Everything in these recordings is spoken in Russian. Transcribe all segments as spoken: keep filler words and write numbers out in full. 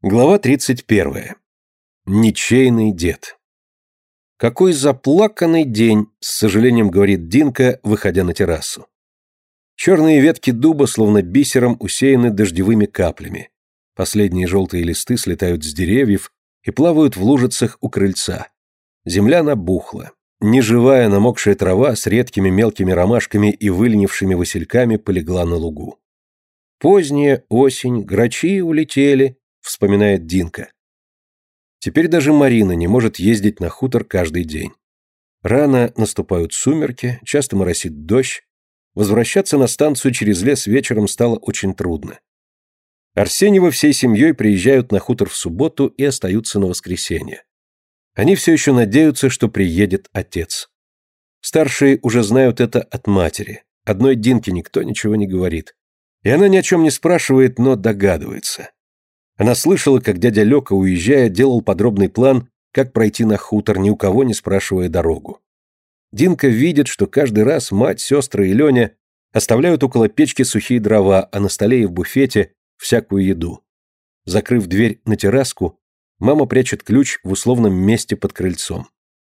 Глава тридцать первая. Ничейный дед. «Какой заплаканный день», — с сожалением говорит Динка, выходя на террасу. Черные ветки дуба словно бисером усеяны дождевыми каплями. Последние желтые листы слетают с деревьев и плавают в лужицах у крыльца. Земля набухла. Неживая намокшая трава с редкими мелкими ромашками и выленившими васильками полегла на лугу. Поздняя осень, грачи улетели, вспоминает Динка. Теперь даже Марина не может ездить на хутор каждый день. Рано наступают сумерки, часто моросит дождь. Возвращаться на станцию через лес вечером стало очень трудно. Арсеньевы всей семьей приезжают на хутор в субботу и остаются на воскресенье. Они все еще надеются, что приедет отец. Старшие уже знают это от матери. Одной Динке никто ничего не говорит. И она ни о чем не спрашивает, но догадывается. Она слышала, как дядя Лёка, уезжая, делал подробный план, как пройти на хутор, ни у кого не спрашивая дорогу. Динка видит, что каждый раз мать, сестры и Леня оставляют около печки сухие дрова, а на столе и в буфете всякую еду. Закрыв дверь на терраску, мама прячет ключ в условном месте под крыльцом.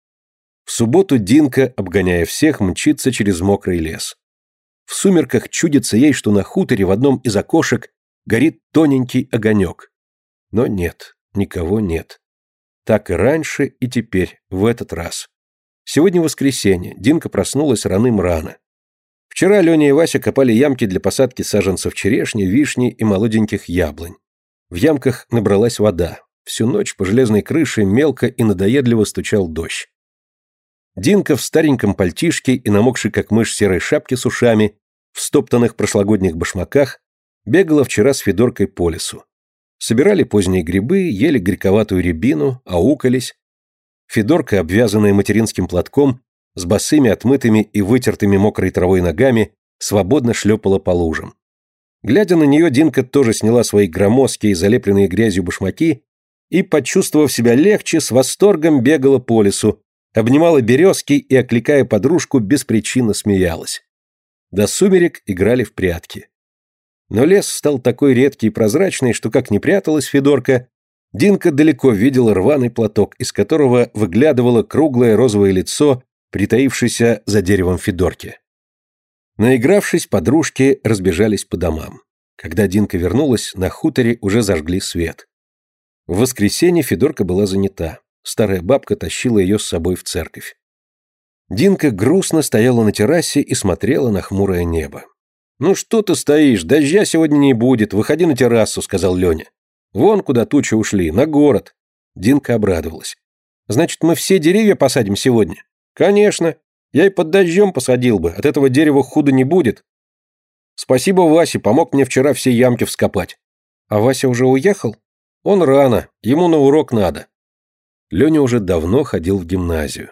В субботу Динка, обгоняя всех, мчится через мокрый лес. В сумерках чудится ей, что на хуторе в одном из окошек горит тоненький огонек. Но нет, никого нет. Так и раньше, и теперь, в этот раз. Сегодня воскресенье, Динка проснулась раным-рано. Вчера Леня и Вася копали ямки для посадки саженцев черешни, вишни и молоденьких яблонь. В ямках набралась вода. Всю ночь по железной крыше мелко и надоедливо стучал дождь. Динка в стареньком пальтишке и намокшей как мышь серой шапке с ушами, в стоптанных прошлогодних башмаках, бегала вчера с Федоркой по лесу. Собирали поздние грибы, ели горьковатую рябину, аукались. Федорка, обвязанная материнским платком, с босыми, отмытыми и вытертыми мокрой травой ногами, свободно шлепала по лужам. Глядя на нее, Динка тоже сняла свои громоздкие, залепленные грязью башмаки и, почувствовав себя легче, с восторгом бегала по лесу, обнимала березки и, окликая подружку, беспричинно смеялась. До сумерек играли в прятки. Но лес стал такой редкий и прозрачный, что, как ни пряталась Федорка, Динка далеко видела рваный платок, из которого выглядывало круглое розовое лицо, притаившееся за деревом Федорки. Наигравшись, подружки разбежались по домам. Когда Динка вернулась, на хуторе уже зажгли свет. В воскресенье Федорка была занята. Старая бабка тащила ее с собой в церковь. Динка грустно стояла на террасе и смотрела на хмурое небо. «Ну что ты стоишь? Дождя сегодня не будет. Выходи на террасу», — сказал Леня. «Вон куда тучи ушли, на город». Динка обрадовалась. «Значит, мы все деревья посадим сегодня?» «Конечно. Я и под дождем посадил бы. От этого дерева худо не будет. Спасибо Васе, помог мне вчера все ямки вскопать». «А Вася уже уехал?» «Он рано. Ему на урок надо». Леня уже давно ходил в гимназию.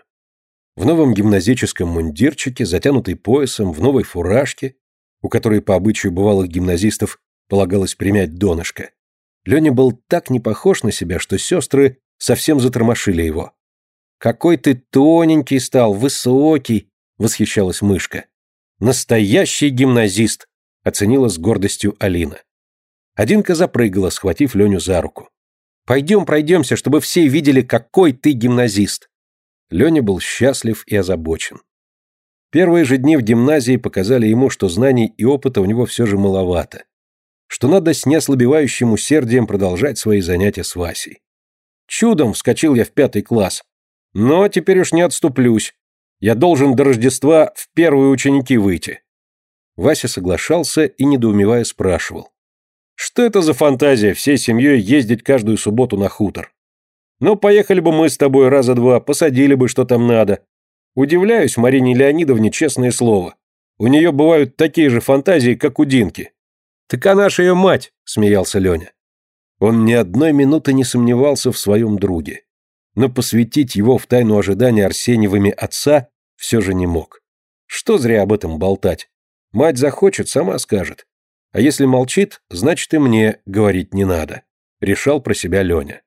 В новом гимназическом мундирчике, затянутый поясом, в новой фуражке, у которой по обычаю бывалых гимназистов полагалось примять донышко. Леня был так не похож на себя, что сестры совсем затормошили его. «Какой ты тоненький стал, высокий!» — восхищалась Мышка. «Настоящий гимназист!» — оценила с гордостью Алина. Одинка запрыгала, схватив Леню за руку. «Пойдем пройдемся, чтобы все видели, какой ты гимназист!» Леня был счастлив и озабочен. Первые же дни в гимназии показали ему, что знаний и опыта у него все же маловато, что надо с неослабевающим усердием продолжать свои занятия с Васей. Чудом вскочил я в пятый класс, но теперь уж не отступлюсь. Я должен до Рождества в первые ученики выйти. Вася соглашался и, недоумевая, спрашивал. Что это за фантазия всей семьей ездить каждую субботу на хутор? Ну, поехали бы мы с тобой раза два, посадили бы, что там надо. Удивляюсь Марине Леонидовне, честное слово. У нее бывают такие же фантазии, как у Динки. Так она ж ее мать, смеялся Леня. Он ни одной минуты не сомневался в своем друге, но посвятить его в тайну ожидания Арсеньевыми отца все же не мог. Что зря об этом болтать. Мать захочет, сама скажет. А если молчит, значит и мне говорить не надо, решал про себя Леня.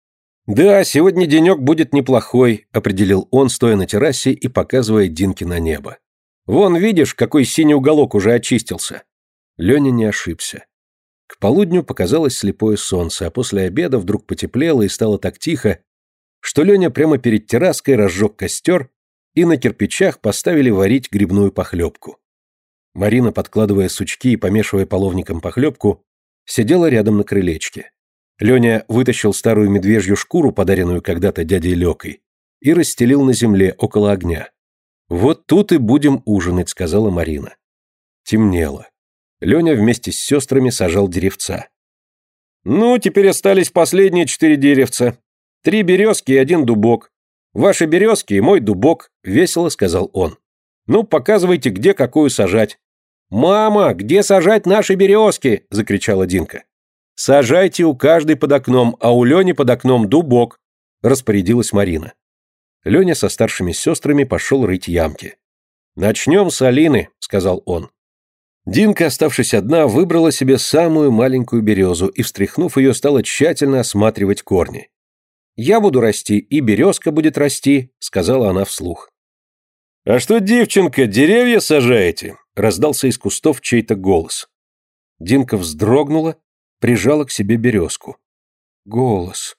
«Да, сегодня денек будет неплохой», — определил он, стоя на террасе и показывая Динке на небо. «Вон, видишь, какой синий уголок уже очистился». Леня не ошибся. К полудню показалось слепое солнце, а после обеда вдруг потеплело и стало так тихо, что Леня прямо перед терраской разжег костер и на кирпичах поставили варить грибную похлебку. Марина, подкладывая сучки и помешивая половником похлебку, сидела рядом на крылечке. Леня вытащил старую медвежью шкуру, подаренную когда-то дядей Лёкой, и расстелил на земле около огня. «Вот тут и будем ужинать», — сказала Марина. Темнело. Леня вместе с сестрами сажал деревца. «Ну, теперь остались последние четыре деревца. Три березки и один дубок. Ваши березки и мой дубок», — весело сказал он. «Ну, показывайте, где какую сажать». «Мама, где сажать наши березки?» — закричала Динка. «Сажайте у каждой под окном, а у Лени под окном дубок», — распорядилась Марина. Леня со старшими сестрами пошел рыть ямки. «Начнем с Алины», — сказал он. Динка, оставшись одна, выбрала себе самую маленькую березу и, встряхнув ее, стала тщательно осматривать корни. «Я буду расти, и березка будет расти», — сказала она вслух. «А что, девчонка, деревья сажаете?» — раздался из кустов чей-то голос. Динка вздрогнула, прижала к себе березку. Голос.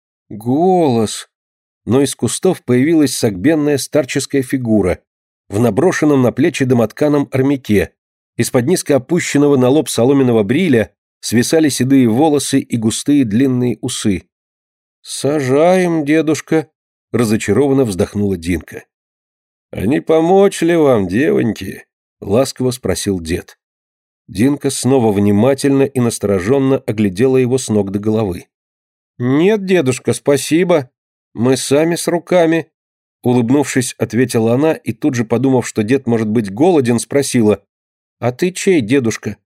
Голос. Но из кустов появилась согбенная старческая фигура в наброшенном на плечи домотканом армяке. Из-под низко опущенного на лоб соломенного бриля свисали седые волосы и густые длинные усы. «Сажаем, дедушка», — разочарованно вздохнула Динка. «А не помочь ли вам, девоньки?» — ласково спросил дед. Динка снова внимательно и настороженно оглядела его с ног до головы. «Нет, дедушка, спасибо. Мы сами с руками», — улыбнувшись, ответила она и тут же, подумав, что дед может быть голоден, спросила: «А ты чей, дедушка?»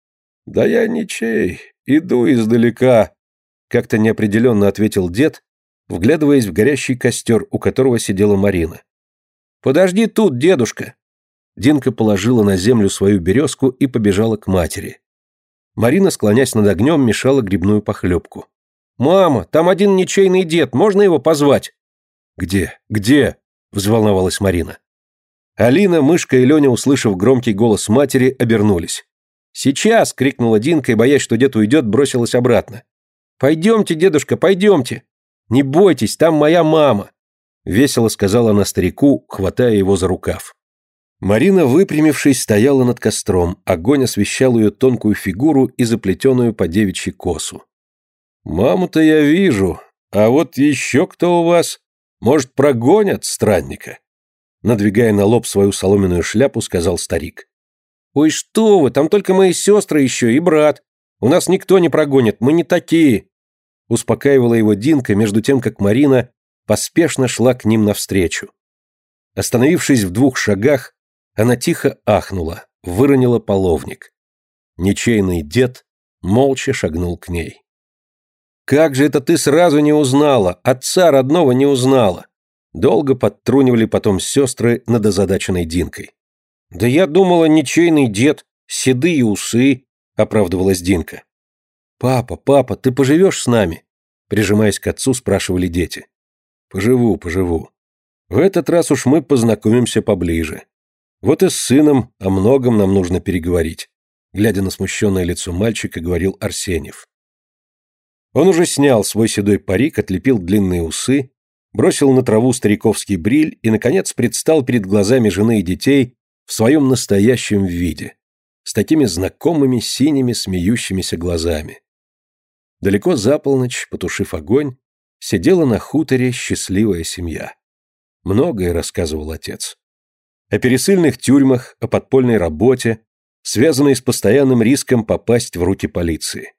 «Да я ничей, иду издалека», — как-то неопределенно ответил дед, вглядываясь в горящий костер, у которого сидела Марина. «Подожди тут, дедушка». Динка положила на землю свою березку и побежала к матери. Марина, склонясь над огнем, мешала грибную похлебку. «Мама, там один ничейный дед, можно его позвать?» «Где? Где?» — взволновалась Марина. Алина, Мышка и Леня, услышав громкий голос матери, обернулись. «Сейчас!» — крикнула Динка и, боясь, что дед уйдет, бросилась обратно. «Пойдемте, дедушка, пойдемте! Не бойтесь, там моя мама!» — весело сказала она старику, хватая его за рукав. Марина, выпрямившись, стояла над костром, огонь освещал ее тонкую фигуру и заплетенную по девичьи косу. «Маму-то я вижу, а вот еще кто у вас? Может, прогонят странника?» Надвигая на лоб свою соломенную шляпу, сказал старик. «Ой, что вы, там только мои сестры еще и брат. У нас никто не прогонит, мы не такие!» Успокаивала его Динка, между тем, как Марина поспешно шла к ним навстречу. Остановившись в двух шагах, она тихо ахнула, выронила половник. Ничейный дед молча шагнул к ней. «Как же это ты сразу не узнала? Отца родного не узнала!» Долго подтрунивали потом сестры над озадаченной Динкой. «Да я думала, ничейный дед, седые усы», — оправдывалась Динка. «Папа, папа, ты поживешь с нами?» Прижимаясь к отцу, спрашивали дети. «Поживу, поживу. В этот раз уж мы познакомимся поближе. Вот и с сыном о многом нам нужно переговорить», глядя на смущенное лицо мальчика, говорил Арсеньев. Он уже снял свой седой парик, отлепил длинные усы, бросил на траву стариковский бриль и, наконец, предстал перед глазами жены и детей в своем настоящем виде, с такими знакомыми синими смеющимися глазами. Далеко за полночь, потушив огонь, сидела на хуторе счастливая семья. Многое рассказывал отец. О пересыльных тюрьмах, о подпольной работе, связанной с постоянным риском попасть в руки полиции.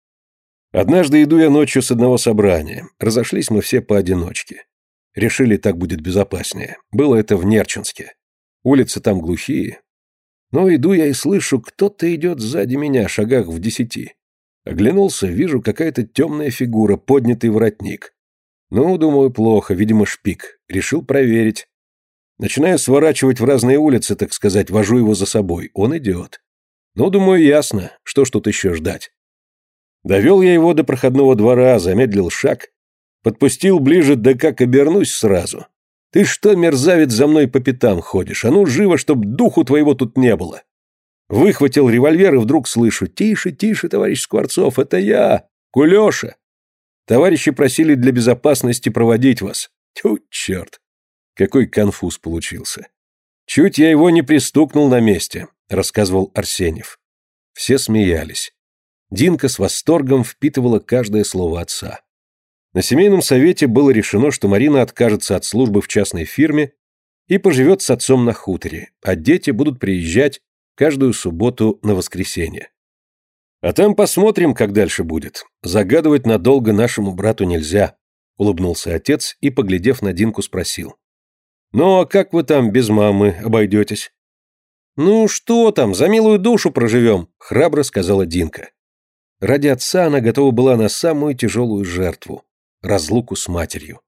Однажды иду я ночью с одного собрания. Разошлись мы все поодиночке. Решили, так будет безопаснее. Было это в Нерчинске. Улицы там глухие. Но иду я и слышу, кто-то идет сзади меня, шагах в десяти. Оглянулся, вижу, какая-то темная фигура, поднятый воротник. Ну, думаю, плохо, видимо, шпик. Решил проверить. Начинаю сворачивать в разные улицы, так сказать, вожу его за собой. Он идет. Ну, думаю, ясно, что ж тут еще ждать. Довел я его до проходного двора, замедлил шаг, подпустил ближе, да как обернусь сразу. «Ты что, мерзавец, за мной по пятам ходишь? А ну, живо, чтоб духу твоего тут не было!» Выхватил револьвер и вдруг слышу: «Тише, тише, товарищ Скворцов, это я, Кулеша. Товарищи просили для безопасности проводить вас». Тьфу, черт! Какой конфуз получился. Чуть я его не пристукнул на месте, рассказывал Арсеньев. Все смеялись. Динка с восторгом впитывала каждое слово отца. На семейном совете было решено, что Марина откажется от службы в частной фирме и поживет с отцом на хуторе, а дети будут приезжать каждую субботу на воскресенье. А там посмотрим, как дальше будет. Загадывать надолго нашему брату нельзя, улыбнулся отец и, поглядев на Динку, спросил: «Ну, а как вы там без мамы обойдетесь?» «Ну, что там, за милую душу проживем», — храбро сказала Динка. Ради отца она готова была на самую тяжелую жертву — разлуку с матерью.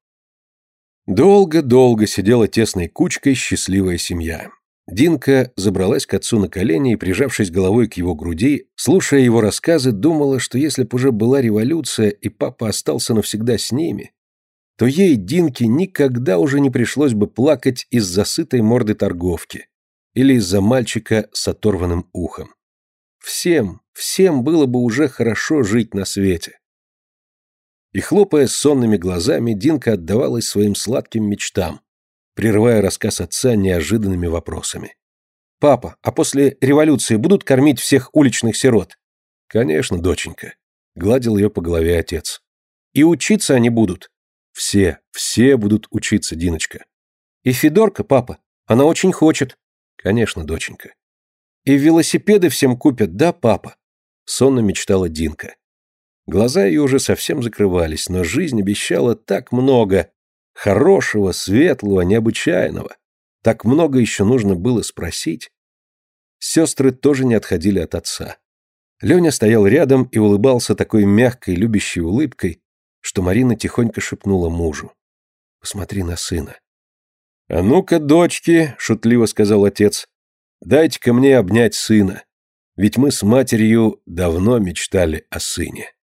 Долго-долго сидела тесной кучкой счастливая семья. Динка забралась к отцу на колени и, прижавшись головой к его груди, слушая его рассказы, думала, что если б уже была революция и папа остался навсегда с ними, то ей, Динке, никогда уже не пришлось бы плакать из-за сытой морды торговки или из-за мальчика с оторванным ухом. Всем, всем было бы уже хорошо жить на свете. И, хлопая сонными глазами, Динка отдавалась своим сладким мечтам, прерывая рассказ отца неожиданными вопросами. «Папа, а после революции будут кормить всех уличных сирот?» «Конечно, доченька», — гладил ее по голове отец. «И учиться они будут?» «Все, все будут учиться, Диночка». «И Федорка, папа, она очень хочет». «Конечно, доченька». «И велосипеды всем купят, да, папа?» Сонно мечтала Динка. Глаза ее уже совсем закрывались, но жизнь обещала так много хорошего, светлого, необычайного. Так много еще нужно было спросить. Сестры тоже не отходили от отца. Леня стоял рядом и улыбался такой мягкой, любящей улыбкой, что Марина тихонько шепнула мужу: «Посмотри на сына». «А ну-ка, дочки», — шутливо сказал отец, — «дайте-ка мне обнять сына, ведь мы с матерью давно мечтали о сыне».